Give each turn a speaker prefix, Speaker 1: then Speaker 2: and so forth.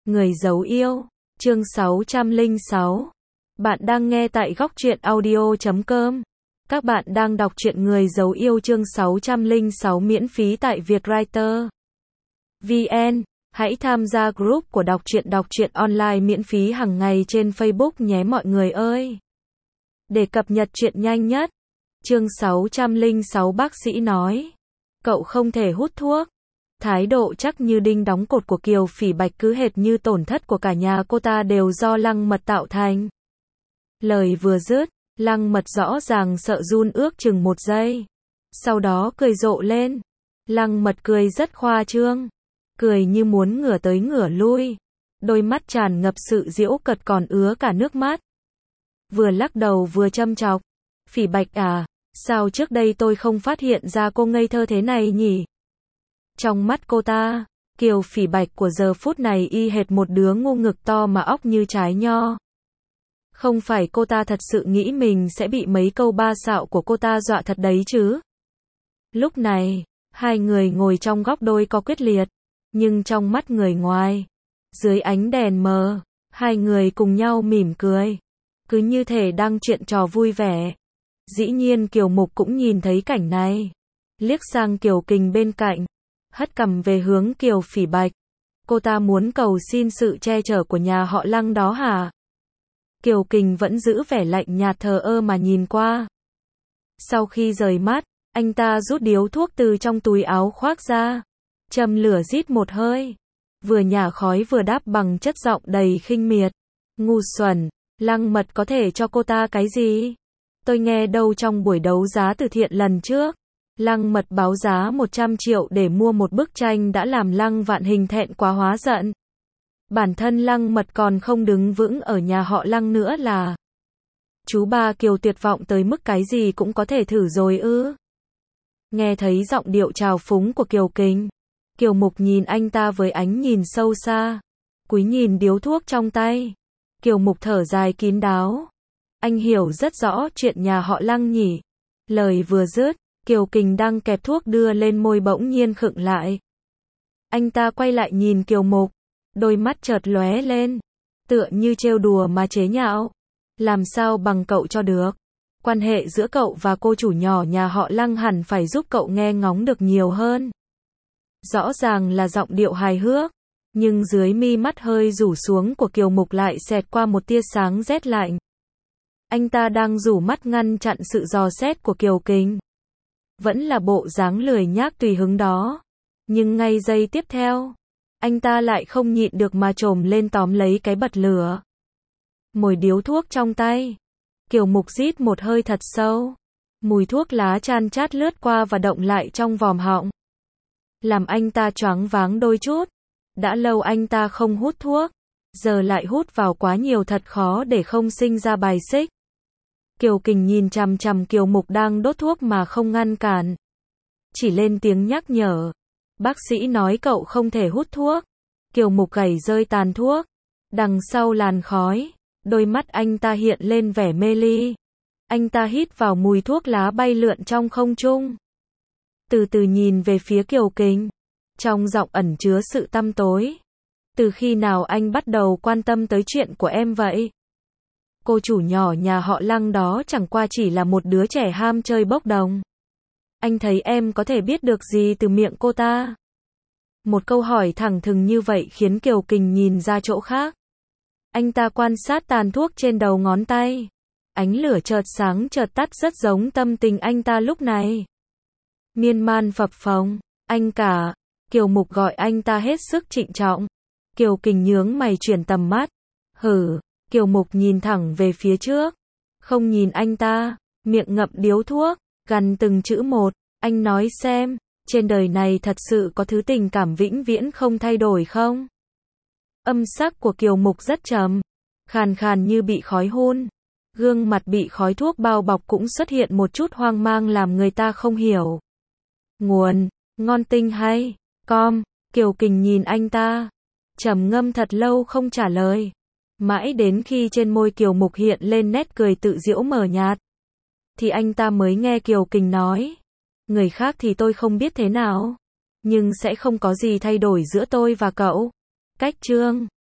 Speaker 1: Người dấu yêu, chương 606. Bạn đang nghe tại Góc Truyện Audio.com. Các bạn đang đọc truyện Người dấu yêu chương 606 miễn phí tại Vietwriter VN. Hãy tham gia group của đọc truyện online miễn phí hàng ngày trên Facebook nhé mọi người ơi. Để cập nhật truyện nhanh nhất. Chương 606 bác sĩ nói. Cậu không thể hút thuốc. Thái độ chắc như đinh đóng cột của Kiều Phỉ Bạch cứ hệt như tổn thất của cả nhà cô ta đều do Lăng Mật tạo thành. Lời vừa dứt, Lăng Mật rõ ràng sợ run ước chừng 1 giây. Sau đó cười rộ lên. Lăng Mật cười rất khoa trương. Cười như muốn ngửa tới ngửa lui. Đôi mắt tràn ngập sự giễu cợt còn ứa cả nước mắt. Vừa lắc đầu vừa châm chọc. Phỉ Bạch à, sao trước đây tôi không phát hiện ra cô ngây thơ thế này nhỉ? Trong mắt cô ta, Kiều Phỉ Bạch của giờ phút này y hệt một đứa ngu ngực to mà óc như trái nho. Không phải cô ta thật sự nghĩ mình sẽ bị mấy câu ba xạo của cô ta dọa thật đấy chứ. Lúc này, hai người ngồi trong góc đôi có quyết liệt, nhưng trong mắt người ngoài, dưới ánh đèn mờ, hai người cùng nhau mỉm cười, cứ như thể đang chuyện trò vui vẻ. Dĩ nhiên Kiều Mục cũng nhìn thấy cảnh này, liếc sang Kiều Kình bên cạnh, hất cằm về hướng Kiều Phỉ Bạch. Cô ta muốn cầu xin sự che chở của nhà họ Lăng đó hả? Kiều Kình vẫn giữ vẻ lạnh nhạt thờ ơ mà nhìn qua. Sau khi rời mắt, anh ta rút điếu thuốc từ trong túi áo khoác ra, châm lửa rít một hơi, vừa nhả khói vừa đáp bằng chất giọng đầy khinh miệt. Ngu xuẩn, Lăng Mật có thể cho cô ta cái gì? Tôi nghe đâu trong buổi đấu giá từ thiện lần trước, Lăng Mật báo giá 100 triệu để mua một bức tranh đã làm Lăng Vạn Hình thẹn quá hóa giận. Bản thân Lăng Mật còn không đứng vững ở nhà họ Lăng nữa là. Chú ba Kiều tuyệt vọng tới mức cái gì cũng có thể thử rồi ư? Nghe thấy giọng điệu trào phúng của Kiều Kình, Kiều Mục nhìn anh ta với ánh nhìn sâu xa, cúi nhìn điếu thuốc trong tay. Kiều Mục thở dài kín đáo. Anh hiểu rất rõ chuyện nhà họ Lăng nhỉ? Lời vừa dứt, Kiều Kình đang kẹp thuốc đưa lên môi bỗng nhiên khựng lại. Anh ta quay lại nhìn Kiều Mục, đôi mắt chợt lóe lên, tựa như trêu đùa mà chế nhạo. Làm sao bằng cậu cho được? Quan hệ giữa cậu và cô chủ nhỏ nhà họ Lăng hẳn phải giúp cậu nghe ngóng được nhiều hơn. Rõ ràng là giọng điệu hài hước, nhưng dưới mi mắt hơi rủ xuống của Kiều Mục lại xẹt qua một tia sáng rét lạnh. Anh ta đang rủ mắt ngăn chặn sự dò xét của Kiều Kình. Vẫn là bộ dáng lười nhác tùy hứng đó. Nhưng ngay giây tiếp theo, anh ta lại không nhịn được mà chồm lên tóm lấy cái bật lửa. Mồi điếu thuốc trong tay. Kiều Mục rít một hơi thật sâu. Mùi thuốc lá chan chát lướt qua và động lại trong vòm họng, làm anh ta choáng váng đôi chút. Đã lâu anh ta không hút thuốc, giờ lại hút vào quá nhiều thật khó để không sinh ra bài xích. Kiều Kình nhìn chằm chằm Kiều Mục đang đốt thuốc mà không ngăn cản. Chỉ lên tiếng nhắc nhở. Bác sĩ nói cậu không thể hút thuốc. Kiều Mục gẩy rơi tàn thuốc. Đằng sau làn khói, đôi mắt anh ta hiện lên vẻ mê ly. Anh ta hít vào mùi thuốc lá bay lượn trong không trung. Từ từ nhìn về phía Kiều Kình. Trong giọng ẩn chứa sự tăm tối. Từ khi nào anh bắt đầu quan tâm tới chuyện của em vậy? Cô chủ nhỏ nhà họ Lăng đó chẳng qua chỉ là một đứa trẻ ham chơi bốc đồng. Anh thấy em có thể biết được gì từ miệng cô ta? Một câu hỏi thẳng thừng như vậy khiến Kiều Kình nhìn ra chỗ khác. Anh ta quan sát tàn thuốc trên đầu ngón tay. Ánh lửa chợt sáng chợt tắt rất giống tâm tình anh ta lúc này. Miên man phập phồng. Anh cả. Kiều Mục gọi anh ta hết sức trịnh trọng. Kiều Kình nhướng mày chuyển tầm mắt. Hử. Kiều Mục nhìn thẳng về phía trước, không nhìn anh ta, miệng ngậm điếu thuốc, gằn từng chữ một. Anh nói xem, trên đời này thật sự có thứ tình cảm vĩnh viễn không thay đổi không? Âm sắc của Kiều Mục rất trầm, khàn khàn như bị khói hun. Gương mặt bị khói thuốc bao bọc cũng xuất hiện một chút hoang mang làm người ta không hiểu. Nguồn, ngon tinh hay, com. Kiều Kình nhìn anh ta, trầm ngâm thật lâu không trả lời. Mãi đến khi trên môi Kiều Mục hiện lên nét cười tự giễu mờ nhạt, thì anh ta mới nghe Kiều Kình nói. Người khác thì tôi không biết thế nào, nhưng sẽ không có gì thay đổi giữa tôi và cậu. Cách chương